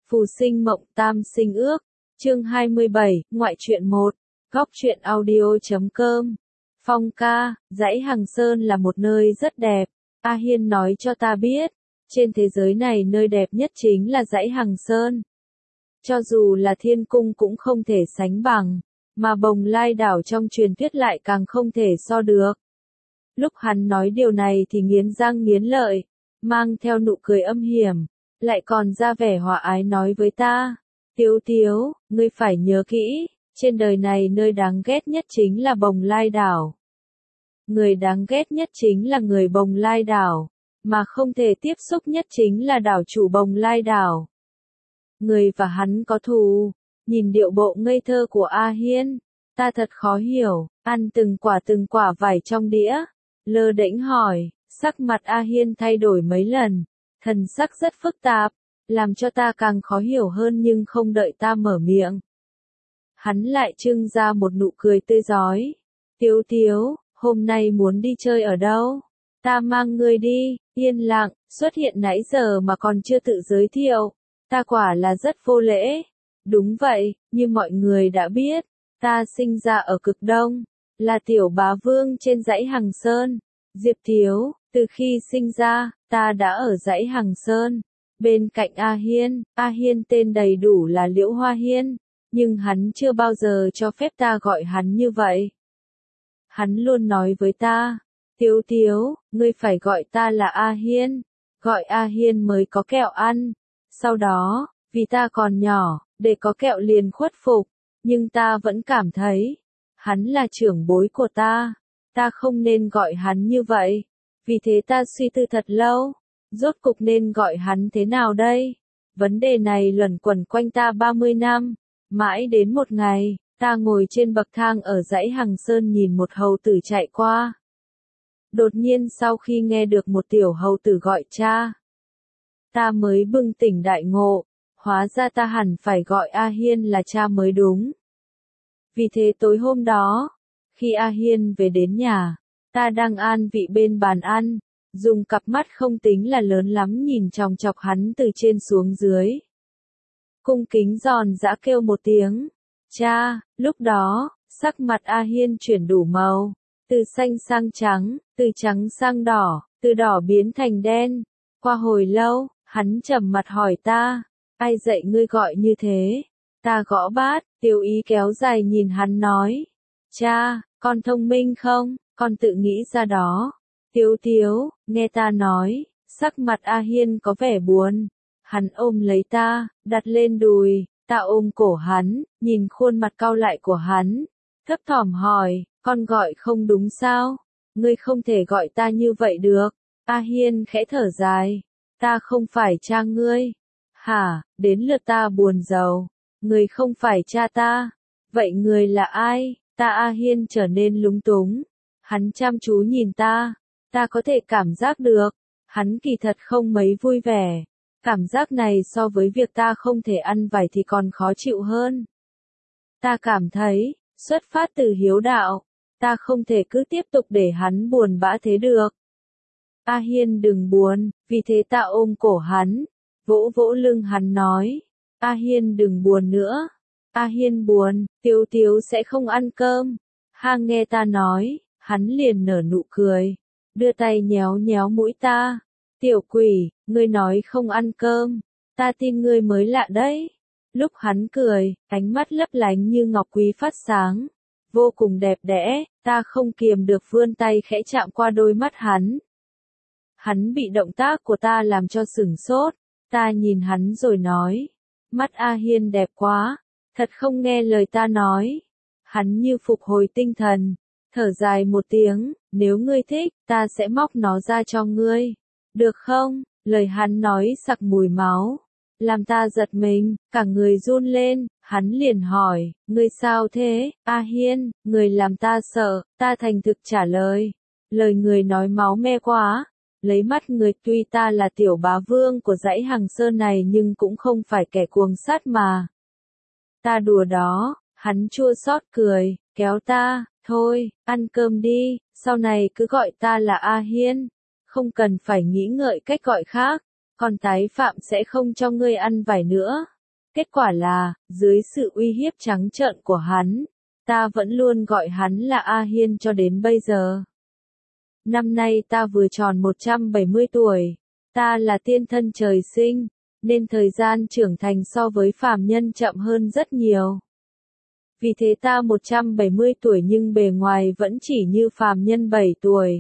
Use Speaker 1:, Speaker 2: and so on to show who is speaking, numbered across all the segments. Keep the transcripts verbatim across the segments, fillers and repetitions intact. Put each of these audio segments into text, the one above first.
Speaker 1: Phù sinh mộng tam sinh ước, chương hai mươi bảy, ngoại truyện một, góc truyện audio.com. Phong ca, dãy Hằng Sơn là một nơi rất đẹp, A Hiên nói cho ta biết, trên thế giới này nơi đẹp nhất chính là dãy Hằng Sơn. Cho dù là thiên cung cũng không thể sánh bằng, mà Bồng Lai đảo trong truyền thuyết lại càng không thể so được. Lúc hắn nói điều này thì nghiến răng nghiến lợi, mang theo nụ cười âm hiểm, lại còn ra vẻ hòa ái nói với ta, Tiếu Tiếu, ngươi phải nhớ kỹ, trên đời này nơi đáng ghét nhất chính là Bồng Lai đảo. Người đáng ghét nhất chính là người Bồng Lai đảo, mà không thể tiếp xúc nhất chính là đảo chủ Bồng Lai đảo. Người và hắn có thù, nhìn điệu bộ ngây thơ của A Hiên, ta thật khó hiểu, ăn từng quả từng quả vải trong đĩa, lơ đễnh hỏi, sắc mặt A Hiên thay đổi mấy lần, thần sắc rất phức tạp, làm cho ta càng khó hiểu hơn nhưng không đợi ta mở miệng. Hắn lại trưng ra một nụ cười tươi rói, Tiếu Tiếu, hôm nay muốn đi chơi ở đâu? Ta mang ngươi đi. Yên lặng, xuất hiện nãy giờ mà còn chưa tự giới thiệu, ta quả là rất vô lễ. Đúng vậy, như mọi người đã biết, ta sinh ra ở cực đông, là tiểu bá vương trên dãy Hằng Sơn. Diệp Tiếu, từ khi sinh ra, ta đã ở dãy Hằng Sơn, bên cạnh A Hiên. A Hiên tên đầy đủ là Liễu Hoa Hiên, nhưng hắn chưa bao giờ cho phép ta gọi hắn như vậy. Hắn luôn nói với ta, Tiếu Tiếu, ngươi phải gọi ta là A Hiên, gọi A Hiên mới có kẹo ăn. Sau đó, vì ta còn nhỏ, để có kẹo liền khuất phục, nhưng ta vẫn cảm thấy, hắn là trưởng bối của ta, ta không nên gọi hắn như vậy. Vì thế ta suy tư thật lâu, rốt cục nên gọi hắn thế nào đây? Vấn đề này luẩn quẩn quanh ta ba mươi năm, mãi đến một ngày, ta ngồi trên bậc thang ở dãy Hằng Sơn nhìn một hầu tử chạy qua. Đột nhiên sau khi nghe được một tiểu hầu tử gọi cha, ta mới bừng tỉnh đại ngộ, hóa ra ta hẳn phải gọi A Hiên là cha mới đúng. Vì thế tối hôm đó, khi A Hiên về đến nhà, ta đang an vị bên bàn ăn, dùng cặp mắt không tính là lớn lắm nhìn chòng chọc hắn từ trên xuống dưới. Cung kính giòn giã kêu một tiếng, cha. Lúc đó, sắc mặt A Hiên chuyển đủ màu, từ xanh sang trắng, từ trắng sang đỏ, từ đỏ biến thành đen. Qua hồi lâu, hắn trầm mặt hỏi ta, ai dạy ngươi gọi như thế? Ta gõ bát, Tiêu Ý kéo dài nhìn hắn nói, cha, con thông minh không, con tự nghĩ ra đó. Tiếu Tiếu, nghe ta nói, sắc mặt A Hiên có vẻ buồn. Hắn ôm lấy ta, đặt lên đùi, ta ôm cổ hắn, nhìn khuôn mặt cau lại của hắn, thấp thỏm hỏi, con gọi không đúng sao? Ngươi không thể gọi ta như vậy được. A Hiên khẽ thở dài, ta không phải cha ngươi. Hả, đến lượt ta buồn rầu, ngươi không phải cha ta. Vậy ngươi là ai? Ta A Hiên trở nên lúng túng. Hắn chăm chú nhìn ta, ta có thể cảm giác được, hắn kỳ thật không mấy vui vẻ. Cảm giác này so với việc ta không thể ăn vải thì còn khó chịu hơn. Ta cảm thấy, xuất phát từ hiếu đạo, ta không thể cứ tiếp tục để hắn buồn bã thế được. A Hiên đừng buồn, vì thế ta ôm cổ hắn, vỗ vỗ lưng hắn nói, A Hiên đừng buồn nữa. A Hiên buồn, Tiếu Tiếu sẽ không ăn cơm. Ha, nghe ta nói, hắn liền nở nụ cười, đưa tay nhéo nhéo mũi ta. Tiểu quỷ, ngươi nói không ăn cơm, ta tin ngươi mới lạ đấy. Lúc hắn cười, ánh mắt lấp lánh như ngọc quý phát sáng, vô cùng đẹp đẽ, ta không kiềm được vươn tay khẽ chạm qua đôi mắt hắn. Hắn bị động tác của ta làm cho sửng sốt, ta nhìn hắn rồi nói, mắt A Hiên đẹp quá, thật không nghe lời ta nói. Hắn như phục hồi tinh thần, thở dài một tiếng, nếu ngươi thích, ta sẽ móc nó ra cho ngươi. Được không? Lời hắn nói sặc mùi máu, làm ta giật mình, cả người run lên. Hắn liền hỏi, ngươi sao thế? A Hiên, người làm ta sợ. Ta thành thực trả lời, lời người nói máu me quá. Lấy mắt người, tuy ta là tiểu bá vương của dãy Hằng Sơn này nhưng cũng không phải kẻ cuồng sát mà. Ta đùa đó. Hắn chua xót cười, kéo ta, thôi, ăn cơm đi, sau này cứ gọi ta là A Hiên. Không cần phải nghĩ ngợi cách gọi khác, còn tái phạm sẽ không cho ngươi ăn vải nữa. Kết quả là, dưới sự uy hiếp trắng trợn của hắn, ta vẫn luôn gọi hắn là A Hiên cho đến bây giờ. Năm nay ta vừa tròn một trăm bảy mươi tuổi, ta là tiên thân trời sinh, nên thời gian trưởng thành so với phàm nhân chậm hơn rất nhiều. Vì thế ta một trăm bảy mươi tuổi nhưng bề ngoài vẫn chỉ như phàm nhân bảy tuổi.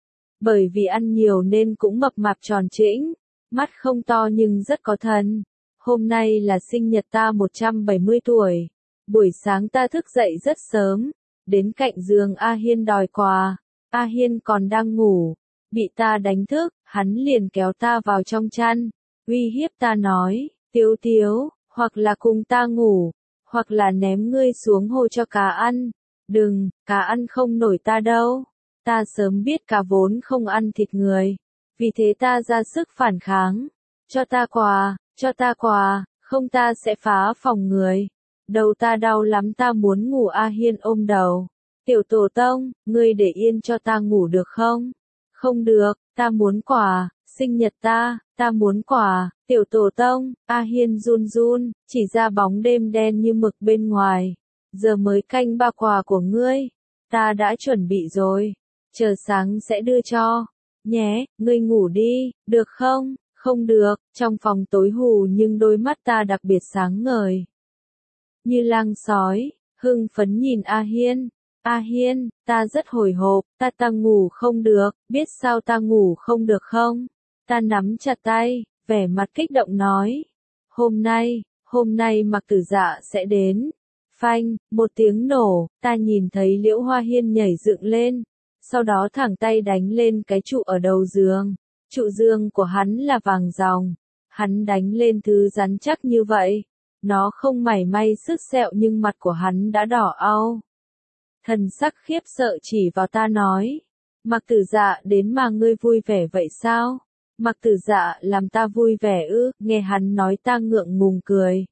Speaker 1: Bởi vì ăn nhiều nên cũng mập mạp tròn trĩnh, mắt không to nhưng rất có thần. Hôm nay là sinh nhật ta một trăm bảy mươi tuổi. Buổi sáng ta thức dậy rất sớm, đến cạnh giường A Hiên đòi quà. A Hiên còn đang ngủ, bị ta đánh thức, hắn liền kéo ta vào trong chăn, uy hiếp ta nói, Tiếu Tiếu, hoặc là cùng ta ngủ, hoặc là ném ngươi xuống hồ cho cá ăn. Đừng, cá ăn không nổi ta đâu. Ta sớm biết cá vốn không ăn thịt người, vì thế ta ra sức phản kháng. Cho ta quà, cho ta quà, không ta sẽ phá phòng người. Đầu ta đau lắm, ta muốn ngủ. A Hiên ôm đầu. Tiểu tổ tông, ngươi để yên cho ta ngủ được không? Không được, ta muốn quà, sinh nhật ta, ta muốn quà. Tiểu tổ tông, A Hiên run run, chỉ ra bóng đêm đen như mực bên ngoài. Giờ mới canh ba, quà của ngươi, ta đã chuẩn bị rồi, chờ sáng sẽ đưa cho. Nhé, ngươi ngủ đi, được không? Không được, trong phòng tối hù nhưng đôi mắt ta đặc biệt sáng ngời. Như lang sói, hưng phấn nhìn A Hiên. A Hiên, ta rất hồi hộp, ta ta ngủ không được, biết sao ta ngủ không được không? Ta nắm chặt tay, vẻ mặt kích động nói. Hôm nay, hôm nay Mạc Tử Dạ sẽ đến. Phanh, một tiếng nổ, ta nhìn thấy Liễu Hoa Hiên nhảy dựng lên, sau đó thẳng tay đánh lên cái trụ ở đầu giường. Trụ giường của hắn là vàng ròng, hắn đánh lên thứ rắn chắc như vậy. Nó không mảy may sứt sẹo nhưng mặt của hắn đã đỏ au. Thần sắc khiếp sợ chỉ vào ta nói. Mạc Tử Dạ đến mà ngươi vui vẻ vậy sao? Mạc Tử Dạ làm ta vui vẻ ư? Nghe hắn nói ta ngượng ngùng cười.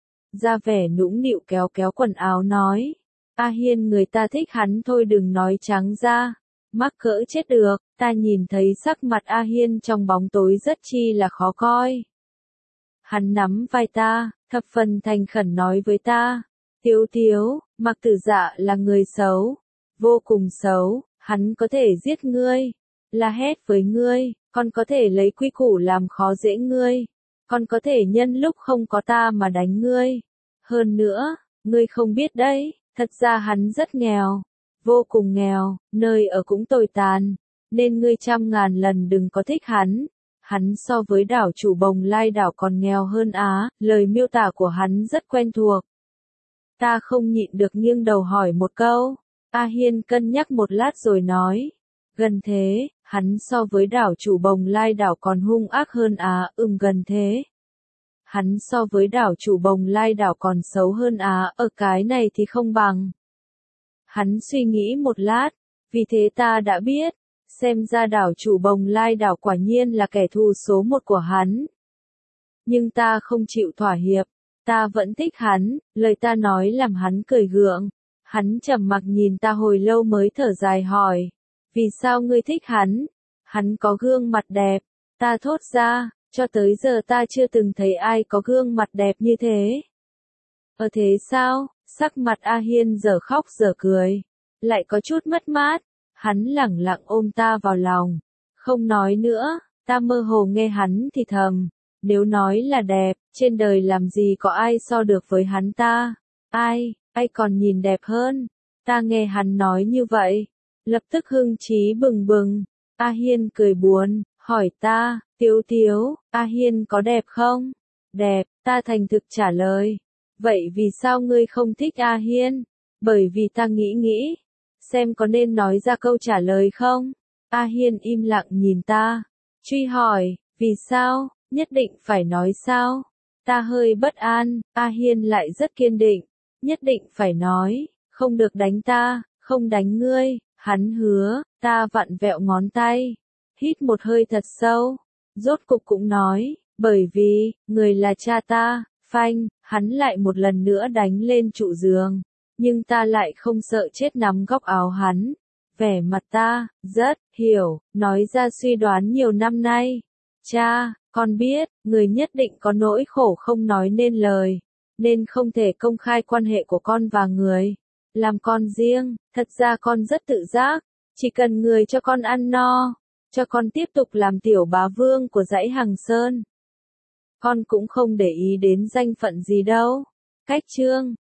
Speaker 1: Ra vẻ nũng nịu kéo kéo quần áo nói. A Hiên, người ta thích hắn thôi, đừng nói trắng ra. Mắc cỡ chết được. Ta nhìn thấy sắc mặt A Hiên trong bóng tối rất chi là khó coi. Hắn nắm vai ta, thập phần thành khẩn nói với ta. Tiếu Tiếu, Mạc Tử Dạ là người xấu, vô cùng xấu, hắn có thể giết ngươi, la hét với ngươi, còn có thể lấy quy củ làm khó dễ ngươi, còn có thể nhân lúc không có ta mà đánh ngươi. Hơn nữa, ngươi không biết đấy, thật ra hắn rất nghèo, vô cùng nghèo, nơi ở cũng tồi tàn, nên ngươi trăm ngàn lần đừng có thích hắn. Hắn so với đảo chủ Bồng Lai đảo còn nghèo hơn á, lời miêu tả của hắn rất quen thuộc. Ta không nhịn được nghiêng đầu hỏi một câu. A Hiên cân nhắc một lát rồi nói. Gần thế, hắn so với đảo chủ Bồng Lai đảo còn hung ác hơn á, ừm gần thế. Hắn so với đảo chủ Bồng Lai đảo còn xấu hơn á, ở cái này thì không bằng. Hắn suy nghĩ một lát, vì thế ta đã biết, xem ra đảo chủ Bồng Lai đảo quả nhiên là kẻ thù số một của hắn. Nhưng ta không chịu thỏa hiệp. Ta vẫn thích hắn, lời ta nói làm hắn cười gượng. Hắn trầm mặc nhìn ta hồi lâu mới thở dài hỏi. Vì sao ngươi thích hắn? Hắn có gương mặt đẹp. Ta thốt ra, cho tới giờ ta chưa từng thấy ai có gương mặt đẹp như thế. Ờ thế sao? Sắc mặt A Hiên giờ khóc giờ cười. Lại có chút mất mát. Hắn lẳng lặng ôm ta vào lòng. Không nói nữa, ta mơ hồ nghe hắn thì thầm. Nếu nói là đẹp, trên đời làm gì có ai so được với hắn ta? Ai, ai còn nhìn đẹp hơn? Ta nghe hắn nói như vậy, lập tức hưng trí bừng bừng. A Hiên cười buồn, hỏi ta, Tiếu Tiếu, A Hiên có đẹp không? Đẹp, ta thành thực trả lời. Vậy vì sao ngươi không thích A Hiên? Bởi vì ta nghĩ nghĩ, xem có nên nói ra câu trả lời không? A Hiên im lặng nhìn ta, truy hỏi, vì sao? Nhất định phải nói sao? Ta hơi bất an, A Hiên lại rất kiên định. Nhất định phải nói, không được đánh ta, không đánh ngươi. Hắn hứa, ta vặn vẹo ngón tay. Hít một hơi thật sâu. Rốt cục cũng nói, bởi vì, người là cha ta. Phanh, hắn lại một lần nữa đánh lên trụ giường. Nhưng ta lại không sợ chết nắm góc áo hắn. Vẻ mặt ta, rất, hiểu, nói ra suy đoán nhiều năm nay. Cha, con biết, người nhất định có nỗi khổ không nói nên lời. nên không thể công khai quan hệ của con và người làm con riêng. Thật ra con rất tự giác, chỉ cần người cho con ăn no, cho con tiếp tục làm tiểu bá vương của dãy Hằng Sơn. Con cũng không để ý đến danh phận gì đâu. Cách chương